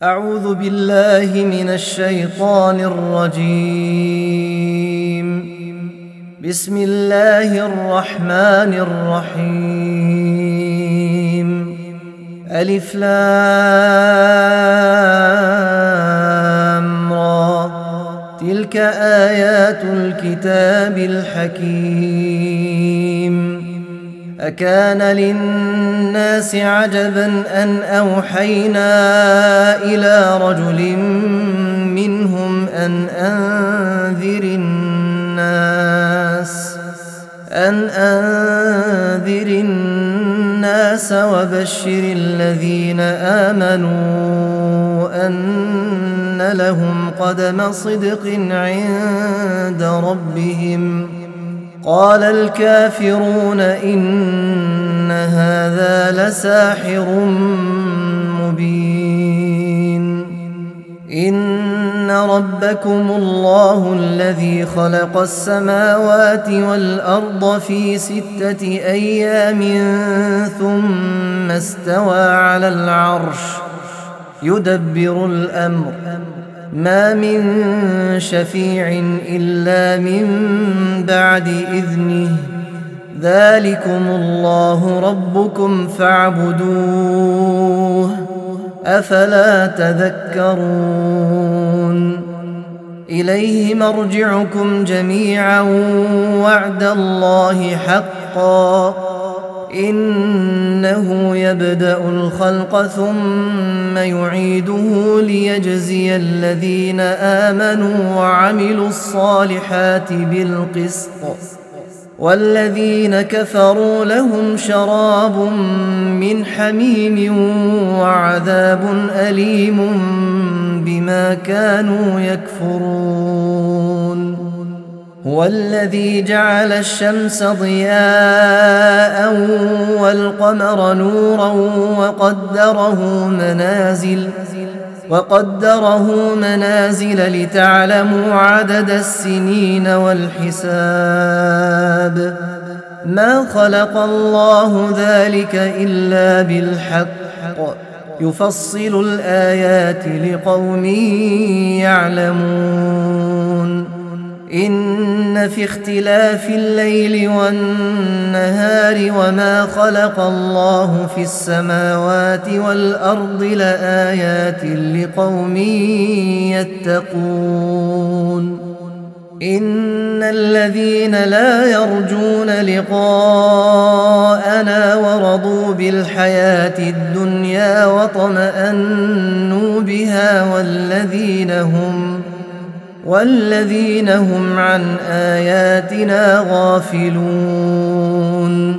أعوذ بالله من الشيطان الرجيم. بسم الله الرحمن الرحيم. ألف لام را، تلك آيات الكتاب الحكيم. أكان للناس عجبا أن أوحينا إلى رجل منهم أن أنذر الناس وبشر الذين آمنوا أن لهم قدم صدق عند ربهم. قال الكافرون إن هذا لساحر مبين. إن ربكم الله الذي خلق السماوات والأرض في 6 أيام ثم استوى على العرش يدبر الأمر، ما من شفيع إلا من بعد إذنه، ذلكم الله ربكم فاعبدوه، أفلا تذكرون. إليه مرجعكم جميعا وعد الله حقا، إنه يبدأ الخلق ثم يعيده ليجزي الذين آمنوا وعملوا الصالحات بالقسط، والذين كفروا لهم شراب من حميم وعذاب أليم بما كانوا يكفرون. هو الذي جعل الشمس ضياء والقمر نورا وقدره منازل لتعلموا عدد السنين والحساب. ما خلق الله ذلك إلا بالحق، يفصل الآيات لقوم يعلمون. إن في اختلاف الليل والنهار وما خلق الله في السماوات والأرض لآيات لقوم يتقون. إن الذين لا يرجون لقاءنا ورضوا بالحياة الدنيا واطمأنوا بها والذين هم عن آياتنا غافلون،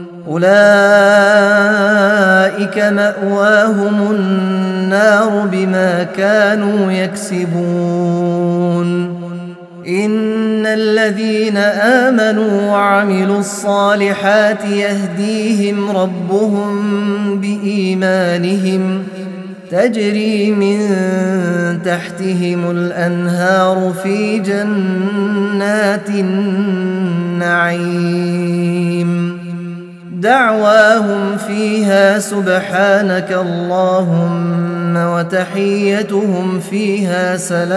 أولئك مأواهم النار بما كانوا يكسبون. إن الذين آمنوا وعملوا الصالحات يهديهم ربهم بإيمانهم، تجري من تحتهم الأنهار في جنات النعيم، دعواهم فيها سبحانك اللهم وتحيتهم فيها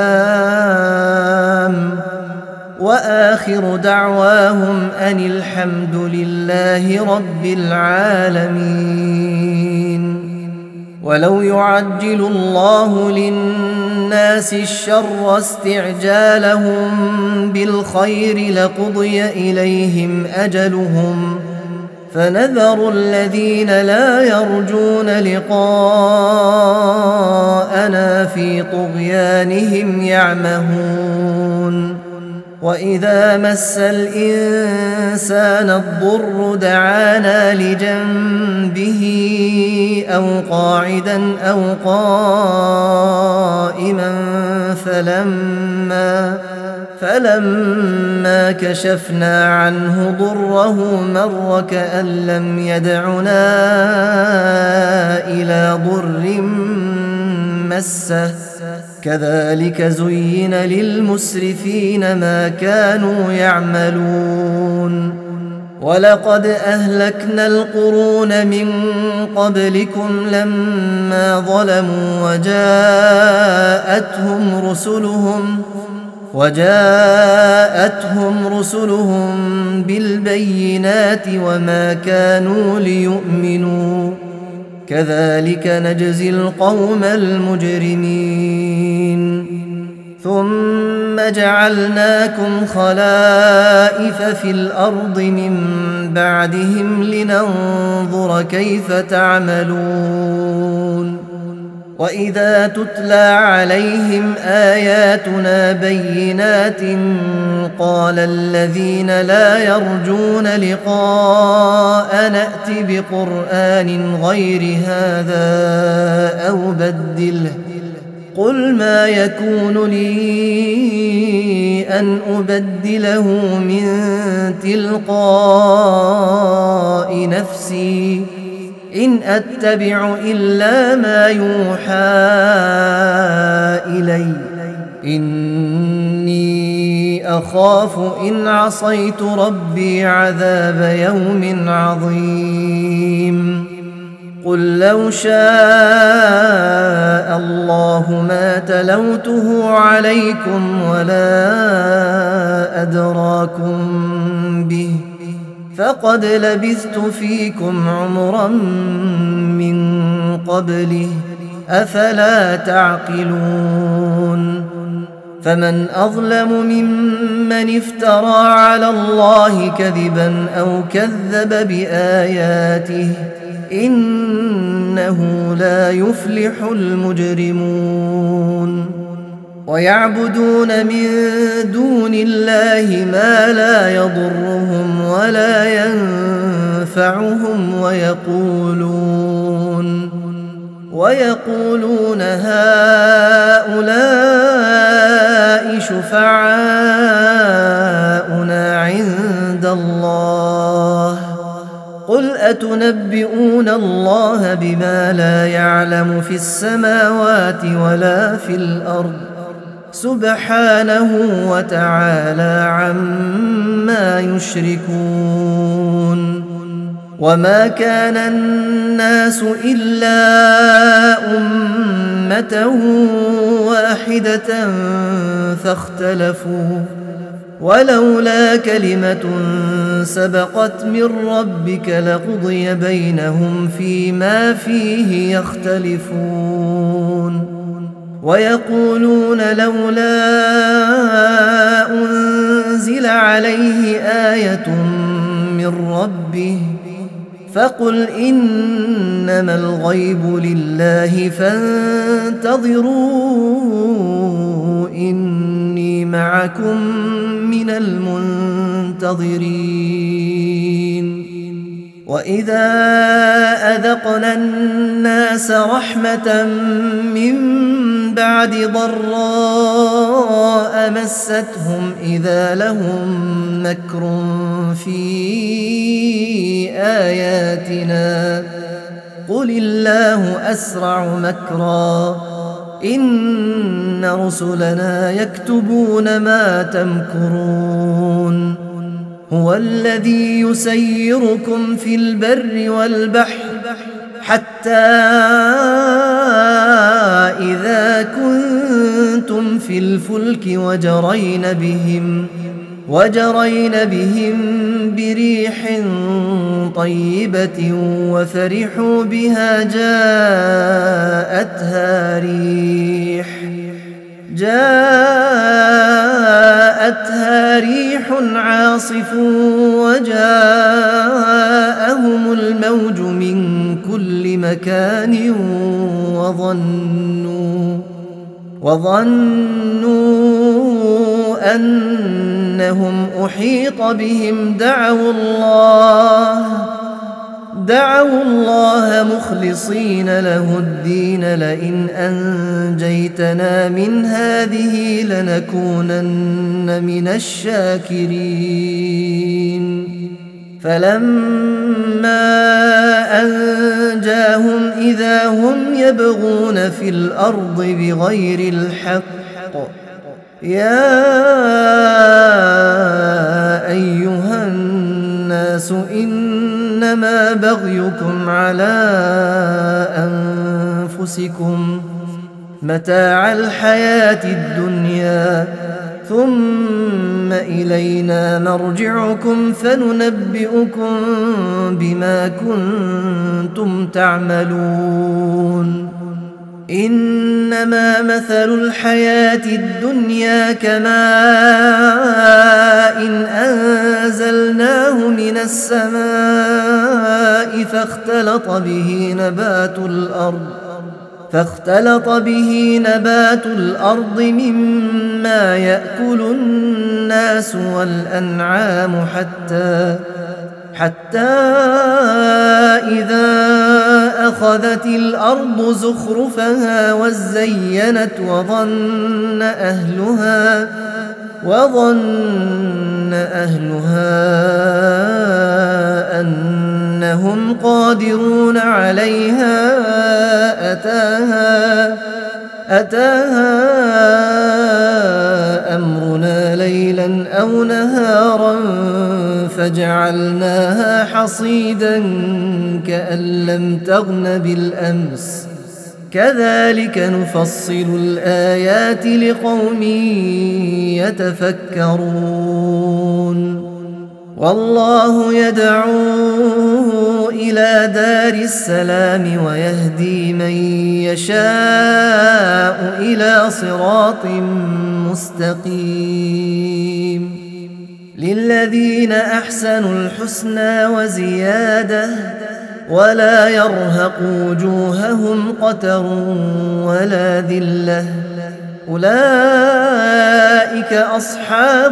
سلام، وآخر دعواهم أن الحمد لله رب العالمين. ولو يعجل الله للناس الشر استعجالهم بالخير لقضي إليهم أجلهم، فنذر الذين لا يرجون لقاءنا في طغيانهم يعمهون. وإذا مس الإنسان الضر دعانا لجنبه أو قاعدا أو قائما فلما كشفنا عنه ضره مر كأن لم يدعنا إلى ضر مسه، كذلك زين للمسرفين ما كانوا يعملون. ولقد أهلكنا القرون من قبلكم لما ظلموا وجاءتهم رسلهم بالبينات وما كانوا ليؤمنوا كذلك نجزي القوم المجرمين ثم جعلناكم خلائف في الأرض من بعدهم لننظر كيف تعملون وإذا تتلى عليهم آياتنا بينات قال الذين لا يرجون لقاء نأت بقرآن غير هذا أو بدله قل ما يكون لي أن أبدله من تلقاء نفسي إن أتبع إلا ما يوحى إلي إني أخاف إن عصيت ربي عذاب يوم عظيم قل لو شاء الله ما تلوته عليكم ولا أدراكم به فقد لبثت فيكم عمرا من قبله أفلا تعقلون فمن أظلم ممن افترى على الله كذبا أو كذب بآياته إنه لا يفلح المجرمون ويعبدون من دون الله ما لا يضرهم ولا ينفعهم ويقولون هؤلاء شفعاؤنا عند الله قل أتنبئون الله بما لا يعلم في السماوات ولا في الأرض سبحانه وتعالى عما يشركون وما كان الناس إلا أمة واحدة فاختلفوا ولولا كلمة سبقت من ربك لقضي بينهم فيما فيه يختلفون ويقولون لولا أنزل عليه آية من ربه فقل إنما الغيب لله فانتظروا إني معكم من المنتظرين وإذا أذقنا الناس رحمة من بعد ضراء مستهم إذا لهم مكر في آياتنا قل الله أسرع مكرا إن رسلنا يكتبون ما تمكرون هو الذي يسيركم في البر والبحر حتى إذا كنتم في الفلك وجرين بهم بريح طيبة وفرحوا بها جاءتها ريح عاصف وجاءهم الموج من كل مكان وظنوا أنهم أحيط بهم دعوا الله مخلصين له الدين لئن أنجيتنا من هذه لنكونن من الشاكرين فلما أنجاهم إذا هم يبغون في الأرض بغير الحق يا أيها الناس الناس إنما بغيكم على أنفسكم متاع الحياة الدنيا ثم إلينا مرجعكم فننبئكم بما كنتم تعملون إنما مثل الحياة الدنيا كماء أنزلناه من السماء فاختلط به نبات الأرض مما يأكل الناس والأنعام حتى إذا أخذت الأرض زخرفها وزينت وظن أهلها أنهم قادرون عليها أتاها أمرنا ليلا أو نهارا فجعلناها حصيدا كأن لم تغن بالأمس كذلك نفصل الآيات لقوم يتفكرون والله يدعو إلى دار السلام ويهدي من يشاء إلى صراط مستقيم للذين أحسنوا الحسنى وزيادة ولا يرهق وجوههم قتر ولا ذلة أولئك أصحاب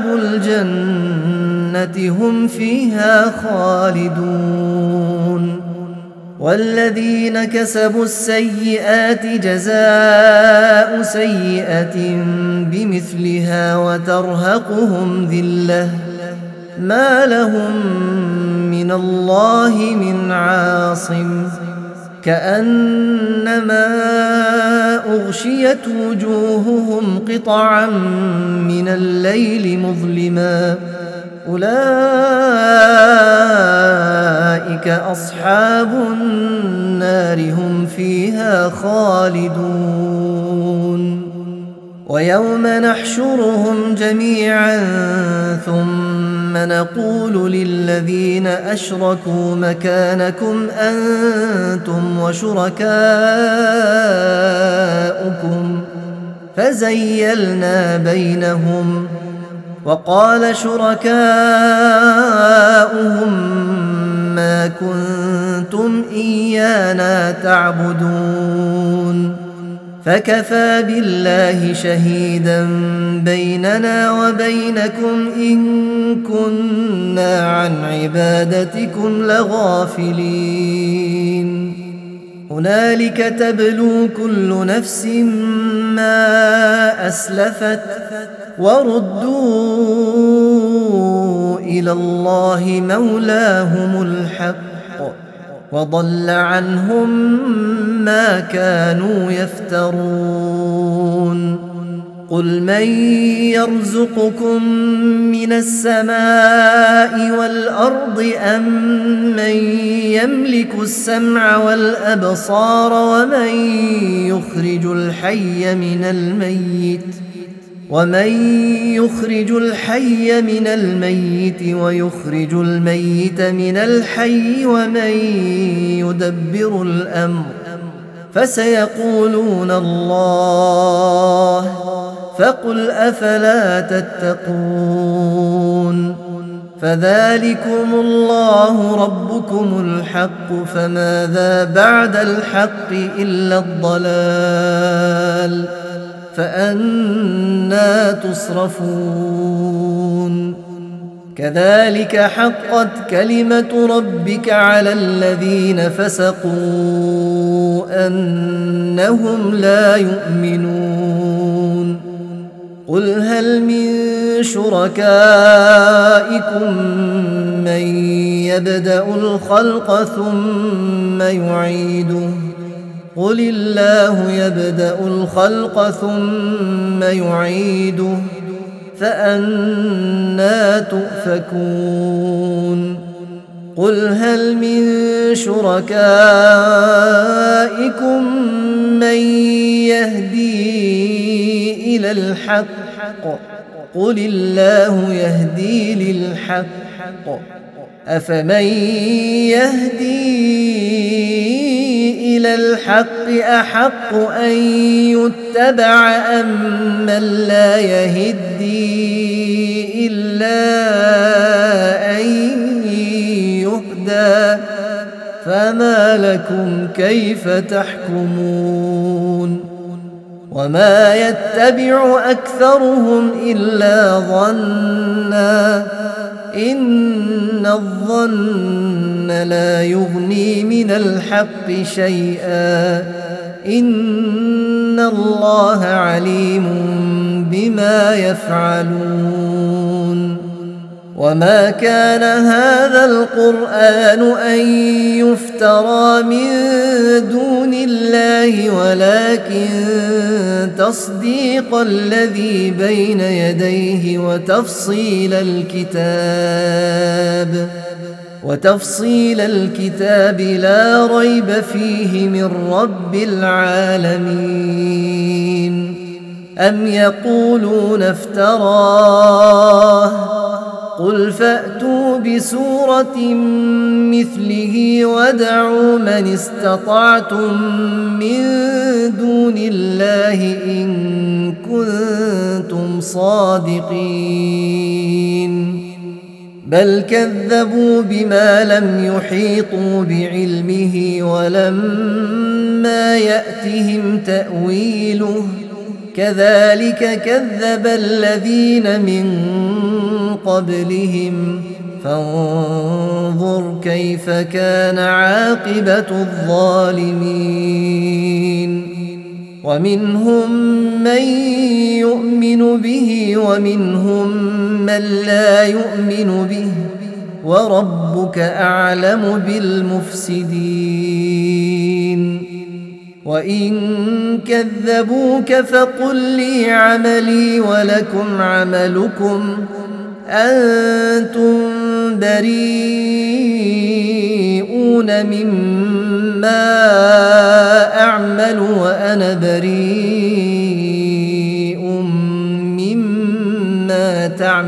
الجنة هم فيها خالدون والذين كسبوا السيئات جزاء سيئة بمثلها وترهقهم ذلة ما لهم من الله من عاصم كأنما أغشيت وجوههم قطعا من الليل مظلما أولئك أصحاب النار هم فيها خالدون ويوم نحشرهم جميعا ثم نقول للذين أشركوا مكانكم أنتم وشركاؤكم فزيلنا بينهم وقال شركاؤهم ما كنتم إيانا تعبدون فكفى بالله شهيدا بيننا وبينكم إن كنا عن عبادتكم لغافلين هنالك تبلو كل نفس ما أسلفت وردوا إلى الله مولاهم الحق وضل عنهم ما كانوا يفترون قل من يرزقكم من السماء والأرض أم من يملك السمع والأبصار ومن يخرج الحي من الميت ويخرج الميت من الحي ومن يدبر الأمر فسيقولون الله فقل أفلا تتقون فذلكم الله ربكم الحق فماذا بعد الحق إلا الضلال فأنى تصرفون كذلك حقت كلمة ربك على الذين فسقوا أنهم لا يؤمنون قل هل من شركائكم من يبدأ الخلق ثم يعيده قل الله يبدأ الخلق ثم يعيده فأنى تؤفكون قل هل من شركائكم من يهدي إلى الحق قل الله يهدي للحق أفمن يهدي إلى الحق أحق أن يتبع أم من لا يهدي إلا أن يهدى فما لكم كيف تحكمون وما يتبع أكثرهم إلا ظنا إن الظن لا يغني من الحق شيئا إن الله عليم بما يفعلون وما كان هذا القرآن أن يفترى من دون الله ولكن تصديق الذي بين يديه وتفصيل الكتاب لا ريب فيه من رب العالمين أم يقولون افتراه قل فأتوا بسورة مثله وادعوا من استطعتم من دون الله إن كنتم صادقين بل كذبوا بما لم يحيطوا بعلمه ولما يأتهم تأويله كذلك كذب الذين من قبلهم فانظر كيف كان عاقبة الظالمين ومنهم من يؤمن به ومنهم من لا يؤمن به وربك أعلم بالمفسدين وإن كذبوك فقل لي عملي ولكم عملكم أنتم بريئون مما أعمل وأنا بريء مما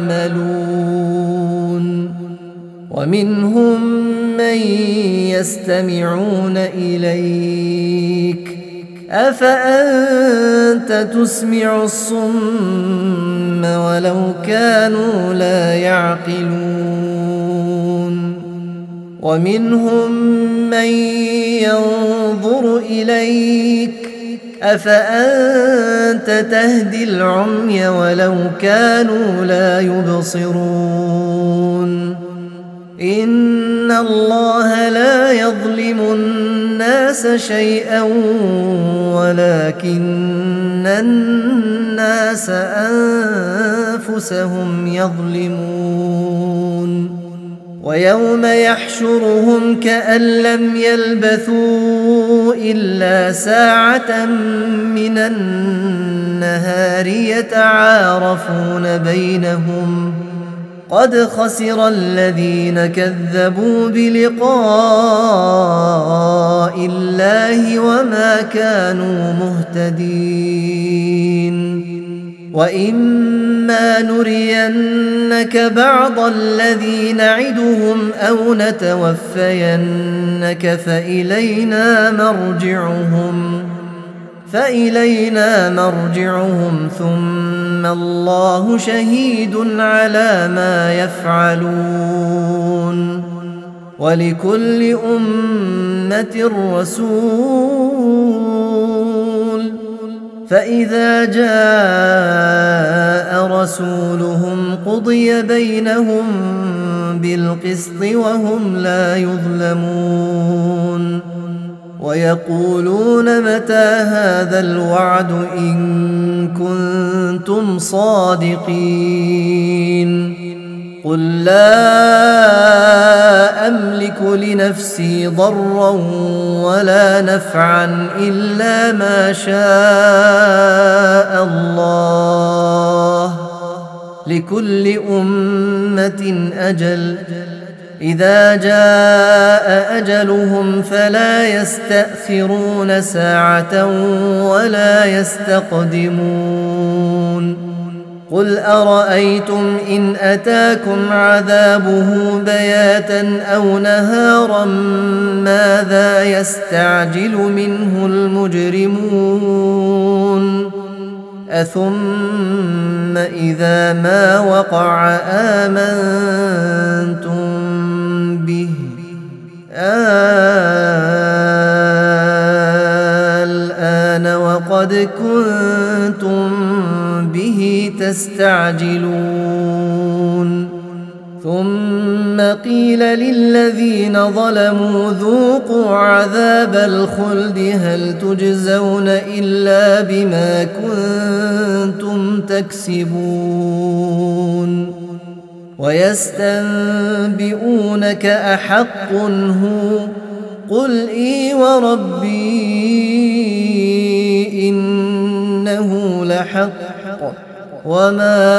تعملون ومنهم من يستمعون إليك أفأنت تسمع الصم ولو كانوا لا يعقلون ومنهم من ينظر إليك أفأنت تهدي العمي ولو كانوا لا يبصرون إن الله لا يظلم الناس شيئا ولكن الناس أنفسهم يظلمون ويوم يحشرهم كأن لم يلبثوا إلا ساعة من النهار يتعارفون بينهم قد خسر الذين كذبوا بلقاء الله وما كانوا مهتدين وإما نرينك بعض الذي نعدهم أو نتوفينك فإلينا مرجعهم ثم الله شهيد على ما يفعلون ولكل أمة رسول فإذا جاء رسولهم قضي بينهم بالقسط وهم لا يظلمون ويقولون متى هذا الوعد إن كنتم صادقين قل لا أملك لنفسي ضرا ولا نفعا إلا ما شاء الله لكل أمة أجل إذا جاء أجلهم فلا يستأخرون ساعة ولا يستقدمون قل أرأيتم إن أتاكم عذابه بياتا أو نهارا ماذا يستعجل منه المجرمون أثم إذا ما وقع آمنتم به الآن وقد كنتم به تستعجلون ثم قيل للذين ظلموا ذوقوا عذاب الخلد هل تجزون إلا بما كنتم تكسبون ويستنبئونك أحق هو قل إي وربي إنه لحق وما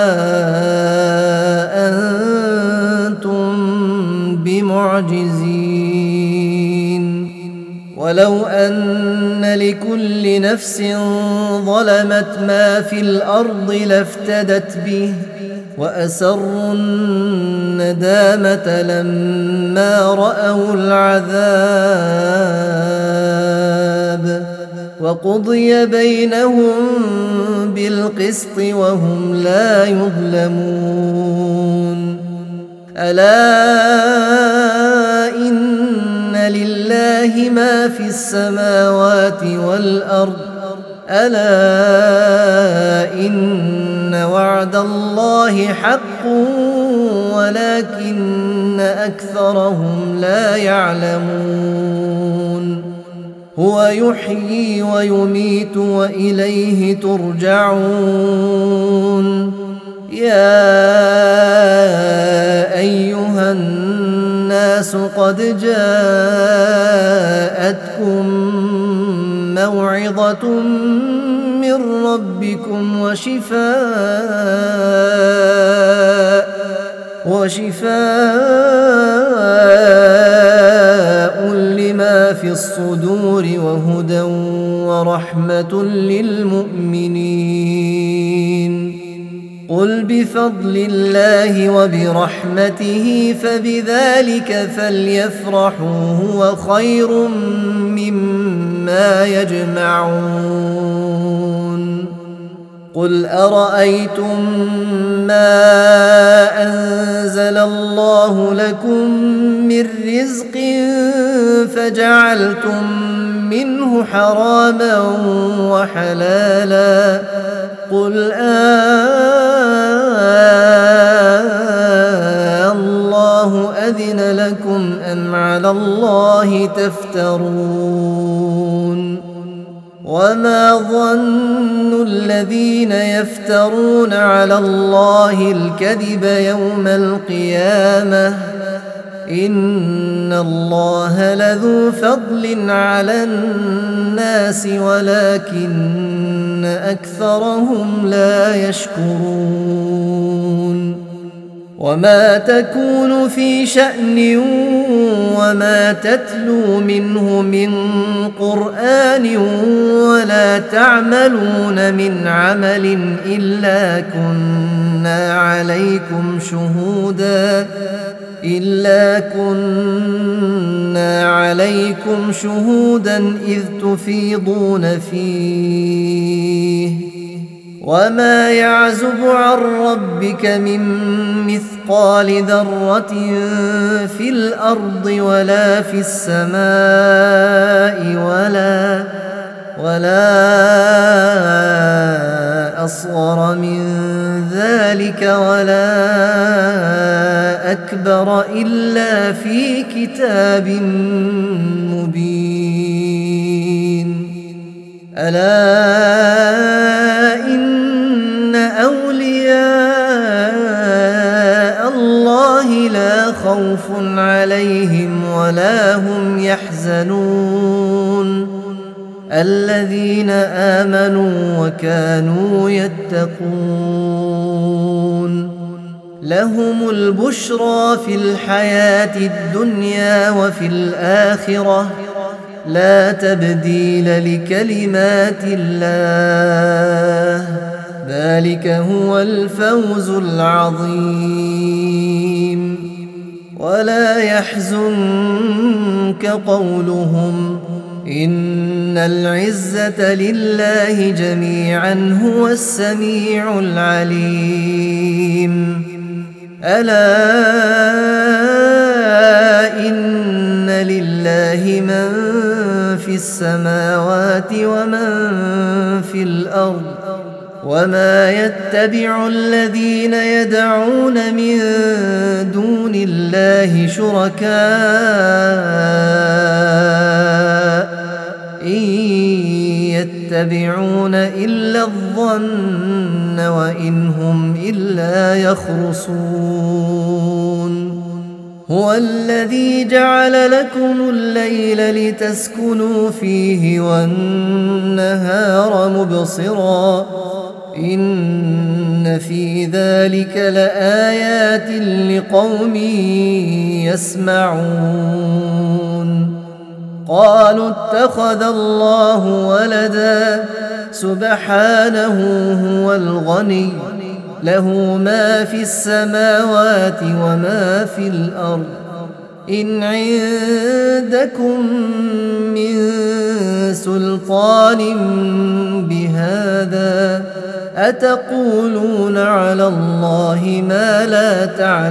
أنتم بمعجزين ولو أن لكل نفس ظلمت ما في الأرض لافتدت به وأسروا الندامة لما رأوا العذاب وقضي بينهم بالقسط وهم لا يظلمون ألا إن لله ما في السماوات والأرض ألا إن وعد الله حق ولكن أكثرهم لا يعلمون هو يحيي ويميت وإليه ترجعون يا أيها الناس قد جاءتكم موعظة من ربكم وشفاء لما في الصدور وهدى ورحمة للمؤمنين قل بفضل الله وبرحمته فبذلك فليفرحوا هو خير مما يجمعون قل أرأيتم ما أنزل الله لكم من رزق فجعلتم منه حراما وحلالا قل الله أذن لكم أم على الله تفترون وما ظن الذين يفترون على الله الكذب يوم القيامة إن الله لذو فضل على الناس ولكن أكثرهم لا يشكرون وما تكون في شأن وما تتلو منه من قرآن ولا تعملون من عمل إلا كنا عليكم شهودا إذ تفيضون فيه وما يعزب عن ربك من مثقال ذرة في الأرض ولا في السماء ولا أصغر من ذلك ولا أكبر إلا في كتاب مبين ألا إن أولياء الله لا خوف عليهم ولا هم يحزنون الذين آمنوا وكانوا يتقون لهم البشرى في الحياة الدنيا وفي الآخرة لا تبديل لكلمات الله ذلك هو الفوز العظيم ولا يحزنك قولهم إن العزة لله جميعا هو السميع العليم ألا إن لله من في السماوات ومن في الأرض وما يتبع الذين يدعون من دون الله شركاء إن يتبعون إلا الظن وإن هم إلا يخرصون هو الذي جعل لكم الليل لتسكنوا فيه والنهار مبصرا إن في ذلك لآيات لقوم يسمعون قالوا اتخذ الله ولدا سبحانه هو الغني له ما في السماوات وما في الأرض إن عندكم من سلطان بهذا أتقولون على الله ما لا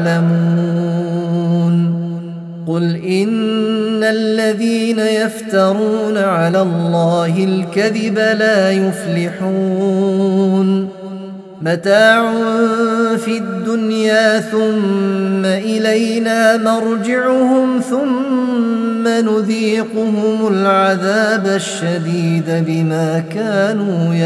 تعلمون قل إن الذين يفترون على الله الكذب لا يفلحون متاع في الدنيا ثم إلينا مرجعهم ثم نذيقهم العذاب الشديد بما كانوا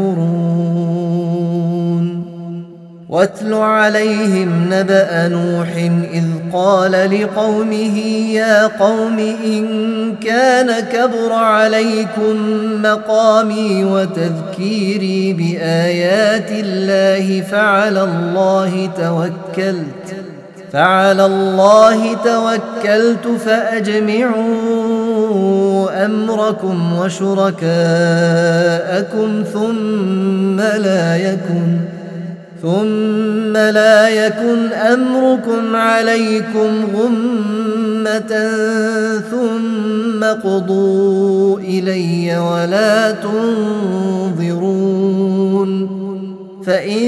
يكفرون واتل عليهم نبأ نوح إذ قال لقومه يا قوم إن كان كبر عليكم مقامي وتذكيري بآيات الله فعلى الله توكلت فأجمعوا أمركم وشركاءكم ثم لا يكن أمركم عليكم غمة ثم قضوا إلي ولا تنظرون فإن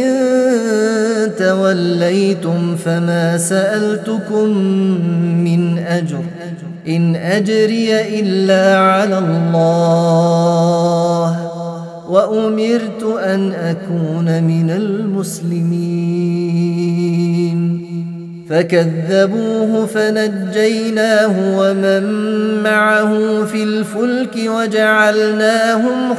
توليتم فما سألتكم من أجر إن أجري إلا على الله وأمرت أن أكون من المسلمين فكذبوه فنجيناه ومن معه في الفلك وجعلناهم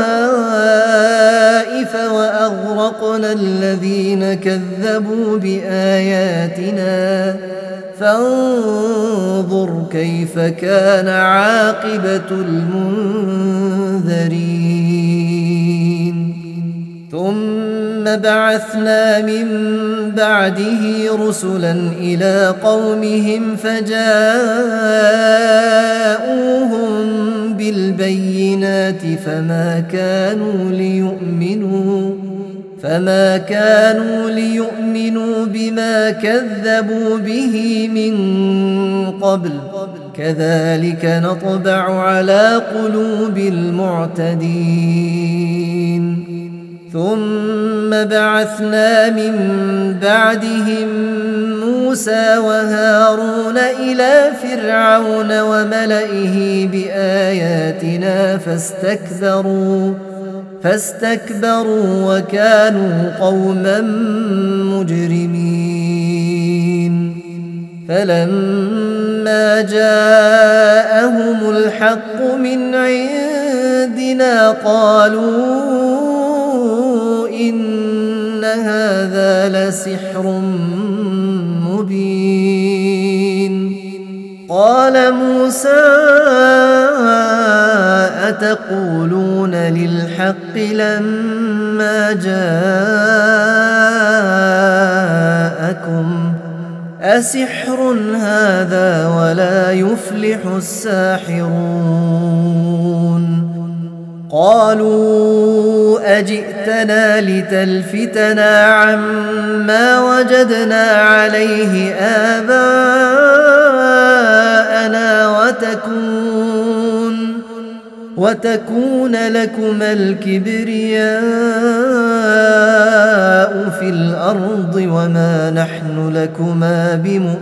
خلائف وأغرقنا الذين كذبوا بآياتنا فانظر كيف كان عاقبة المنذرين ثم بعثنا من بعده رسلا إلى قومهم فجاءوهم بالبينات فما كانوا ليؤمنوا بما كذبوا به من قبل كذلك نطبع على قلوب المعتدين ثم بعثنا من بعدهم موسى وهارون إلى فرعون وملئه بآياتنا فاستكبروا وكانوا قوما مجرمين فلما جاءهم الحق من عندنا قالوا إن هذا لسحر مبين قال موسى أتقولون للحق لما جاءكم أحدكم أسحر هذا ولا يفلح الساحرون قالوا أجئتنا لتلفتنا عما وجدنا عليه آباءنا وتكون لكما الكبرياء في الأرض وما نحن لكما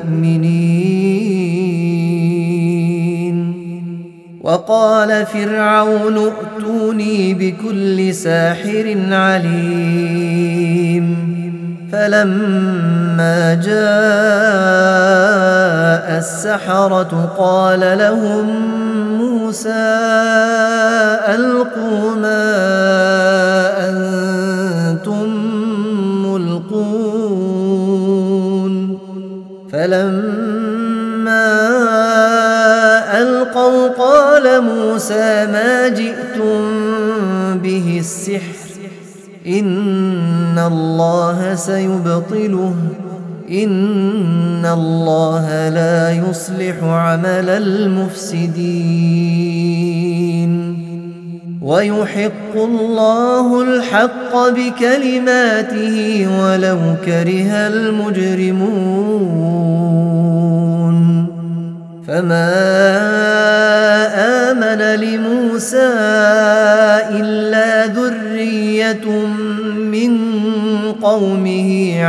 بمؤمنين وقال فرعون ائتوني بكل ساحر عليم فلما جاء السحرة قال لهم موسى ألقوا ما أنتم ملقون فلما ألقوا قال موسى ما جئتم به السحر إن الله سيبطله إن الله لا يصلح عمل المفسدين ويحق الله الحق بكلماته ولو كره المجرمون فما آمن لموسى إلا ذرية من قومه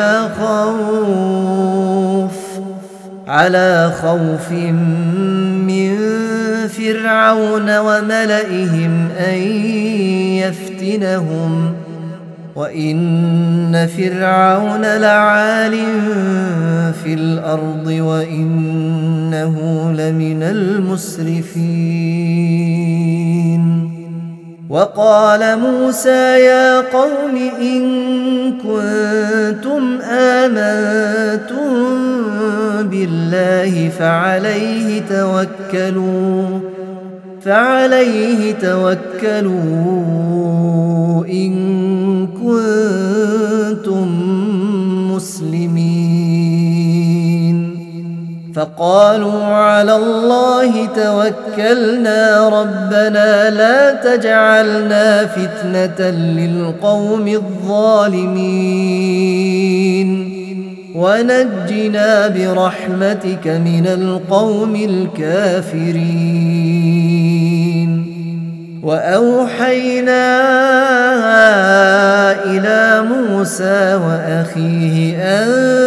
على خوف من فرعون وملئهم أن يفتنهم وإن فرعون لعال في الأرض وإنه لمن المسرفين وقال موسى يا قوم إن كنتم آمنتم بالله فعليه توكلوا إن كنتم مسلمين فقالوا على الله توكلنا ربنا لا تجعلنا فتنة للقوم الظالمين ونجنا برحمتك من القوم الكافرين وأوحينا إلى موسى وأخيه أن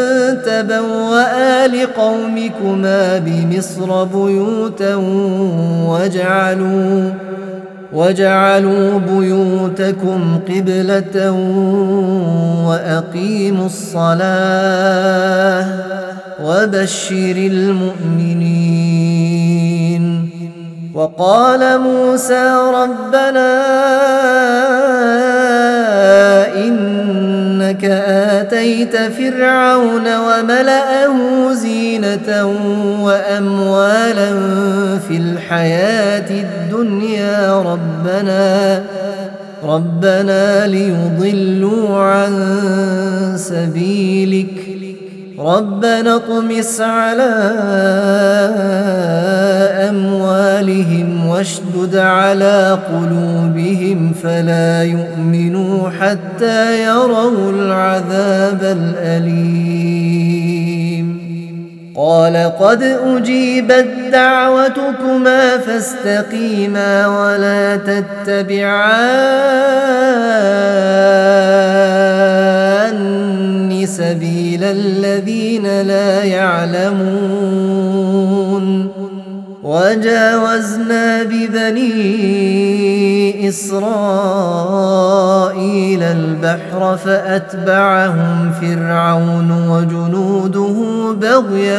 تبوأ لقومكما بمصر بيوتا واجعلوا بيوتكم قبلة وأقيموا الصلاة وبشر المؤمنين وقال موسى ربنا إنك آتيت فرعون وملأه زينة وأموالا في الحياة الدنيا ربنا ليضلوا عن سبيلك ربنا اطمس على أموالهم واشدد على قلوبهم فلا يؤمنوا حتى يروا العذاب الأليم قال قد أجيبت دعوتكما فاستقيما ولا تتبعان سبيل الذين لا يعلمون وجاوزنا ببني إسرائيل البحر فأتبعهم فرعون وجنوده بغيا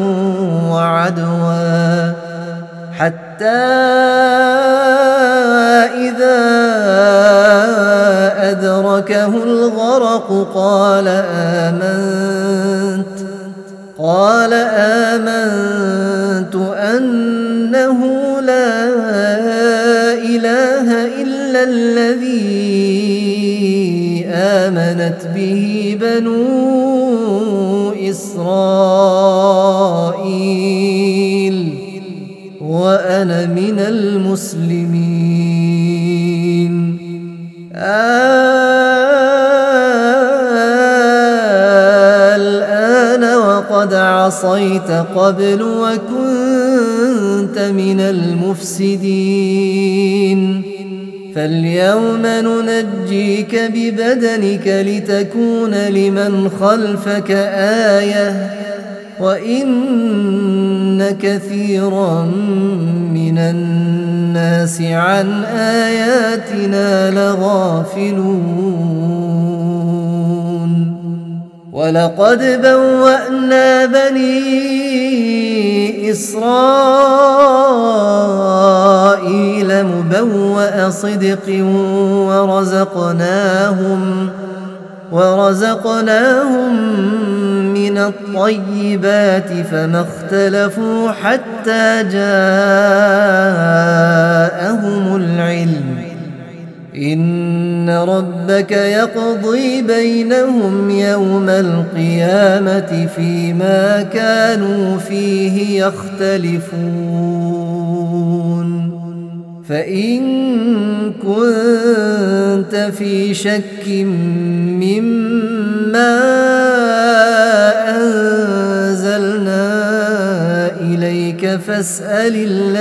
وعدوا حتى إذا أدركه الغرق قال آمنت أنه لا إله إلا الذي آمنت به بنو إسرائيل وأنا من المسلمين. الآن وقد عصيت قبل وكنت من المفسدين، فاليوم ننجيك ببدنك لتكون لمن خلفك آية وإن كثيرا من الناس عن آياتنا لغافلون. ولقد بوأنا بني إسرائيل مبوأ صدق ورزقناهم من الطيبات فما اختلفوا حتى جاءهم العلم. إن ربك يقضي بينهم يوم القيامة فيما كانوا فيه يختلفون. فإن كنت في شك مما أنزلنا إليك فاسأل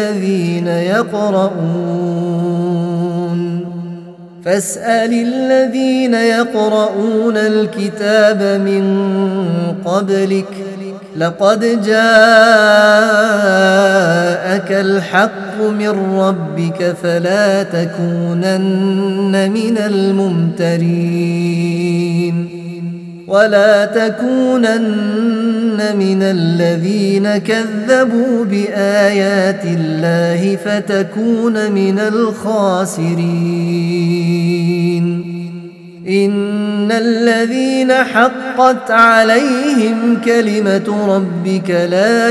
الذين يقرؤون الكتاب من قبلك، لقد جاءك الحق من ربك فلا تكونن من الممترين ولا تكونن من الذين كذبوا بآيات الله فتكون من الخاسرين. إن الذين حقت عليهم كلمة ربك لا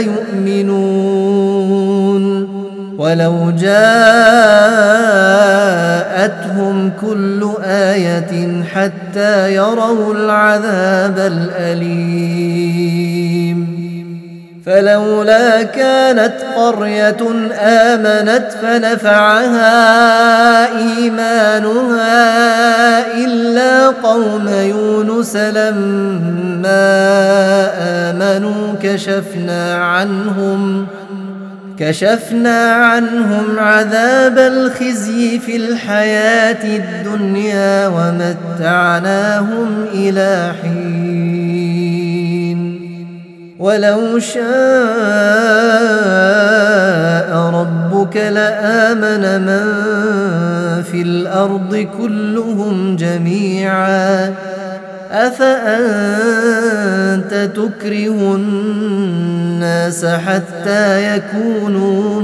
يؤمنون ولو جاءتهم كل آية حتى يروا العذاب الأليم. فلولا كانت قرية آمنت فنفعها إيمانها إلا قوم يونس لما آمنوا كشفنا عنهم عذاب الخزي في الحياة الدنيا ومتعناهم إلى حين. ولو شاء ربك لآمن من في الأرض كلهم جميعا أفأنت تكره الناس حتى يكونوا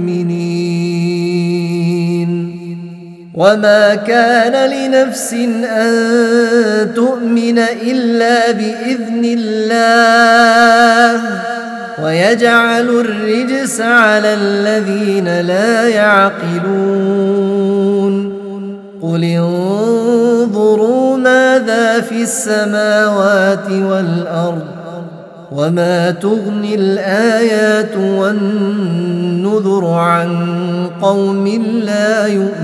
مؤمنين. وما كان لنفس أن تؤمن إلا بإذن الله ويجعل الرجس على الذين لا يعقلون. قل انظروا ماذا في السماوات والأرض وما تغني الآيات والنذر عن قوم لا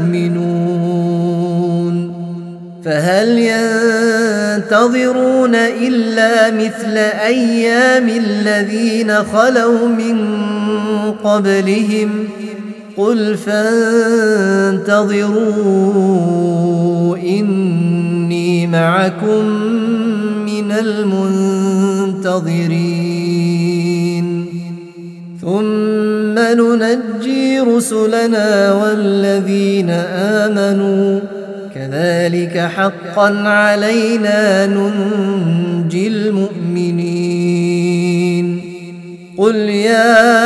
يؤمنون. فهل ينتظرون إلا مثل أيام الذين خلوا من قبلهم قل فانتظروا إني معكم من المنتظرين. ثم ننجي رسلنا والذين آمنوا كذلك حقا علينا ننجي المؤمنين. قل يا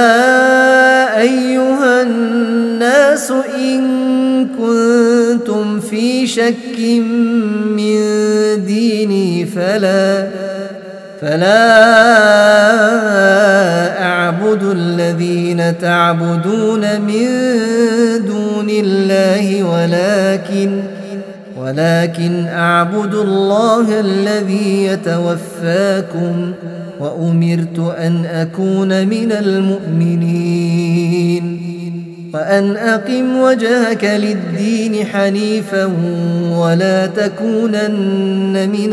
أيها الناس إن كنتم في شك من ديني فلا أعبد الذين تعبدون من دون الله ولكن أعبد الله الذي يتوفاكم وأمرت أن أكون من المؤمنين وأن أقم وجهك للدين حنيفا ولا تكونن من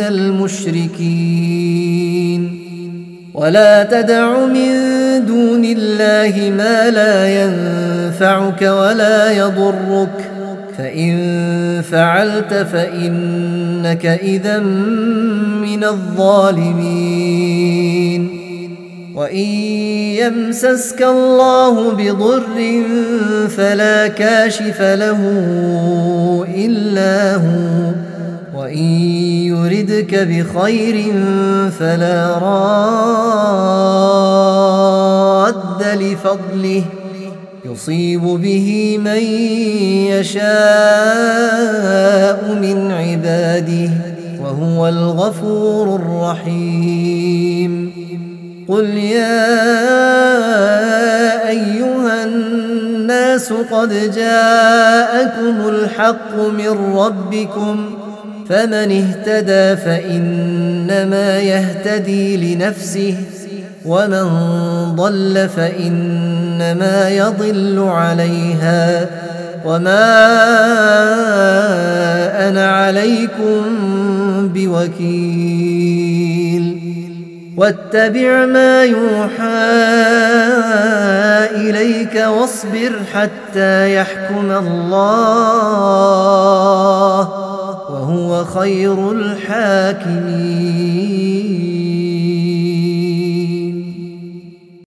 المشركين ولا تدع من دون الله ما لا ينفعك ولا يضرك فإن فعلت فإنك إذا من الظالمين وإن يمسسك الله بضر فلا كاشف له إلا هو وإن يردك بخير فلا راد لفضله يصيب به من يشاء من عباده وهو الغفور الرحيم قل يا أيها الناس قد جاءكم الحق من ربكم فمن اهتدى فإنما يهتدي لنفسه ومن ضل فإنما يضل عليها وما أنا عليكم بوكيل واتبع ما يوحى إليك واصبر حتى يحكم الله وهو خير الحاكمين